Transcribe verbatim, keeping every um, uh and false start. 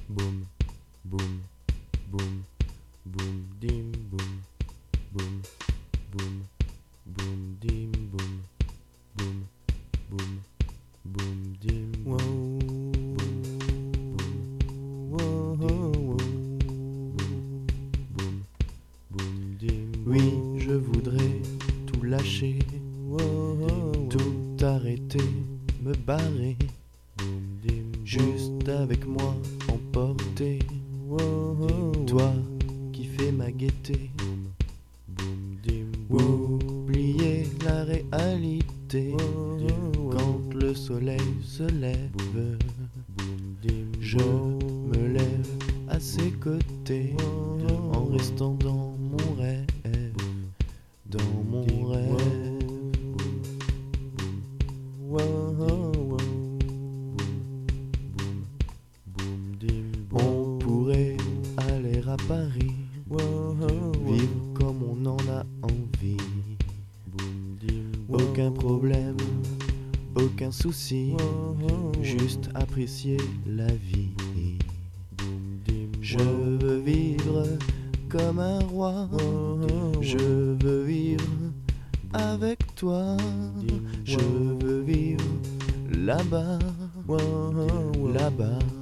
boum, boum, boum, boum, dim, boum, boum, boum, boum, dim, boum, boum, boum, boum, dim, boum, boum, boum, dim. Oui, je voudrais tout lâcher, tout arrêter, me barrer, juste avec moi emporter. Toi qui fais ma gaieté, oublier la réalité. Quand le soleil se lève, je me lève à ses côtés, en restant dans mon rêve, dans mon rêve. On pourrait aller à Paris, vivre comme on en a envie. Aucun problème, aucun souci, juste apprécier la vie. Je veux vivre comme un roi, je veux vivre avec toi. Je veux vivre là-bas, là-bas.